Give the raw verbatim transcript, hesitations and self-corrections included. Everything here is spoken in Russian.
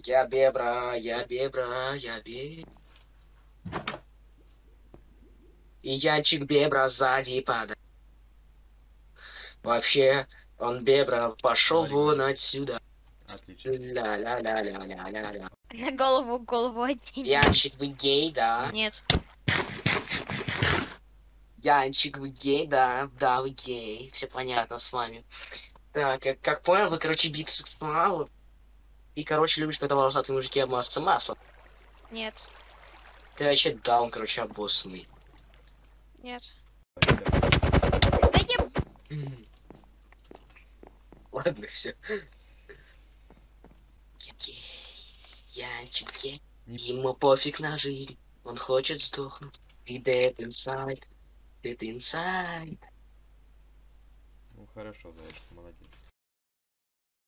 Я бебра, я бебра, я бебра. И янчик бебра сзади падает. Вообще, он бебра пошел Говори, вон говори. отсюда. Отлично. Ля-ля-ля-ля-ля-ля-ля. На голову голову одень. Янчик, вы гей, да? Нет. Янчик, вы гей, да? Да, вы гей. Все понятно с вами. Так, как, как понял, вы, короче, бисексуал. И, короче, любишь, когда волосатые мужики обмазаться маслом. Нет. Ты вообще даун, короче, обоссанный. Нет. Говори, Да я... М. Ладно, все. Гей. Янчик гей. Не- Ему пофиг на жизнь. Он хочет сдохнуть. И dead inside. Dead inside. Ну хорошо, Зайчик, молодец.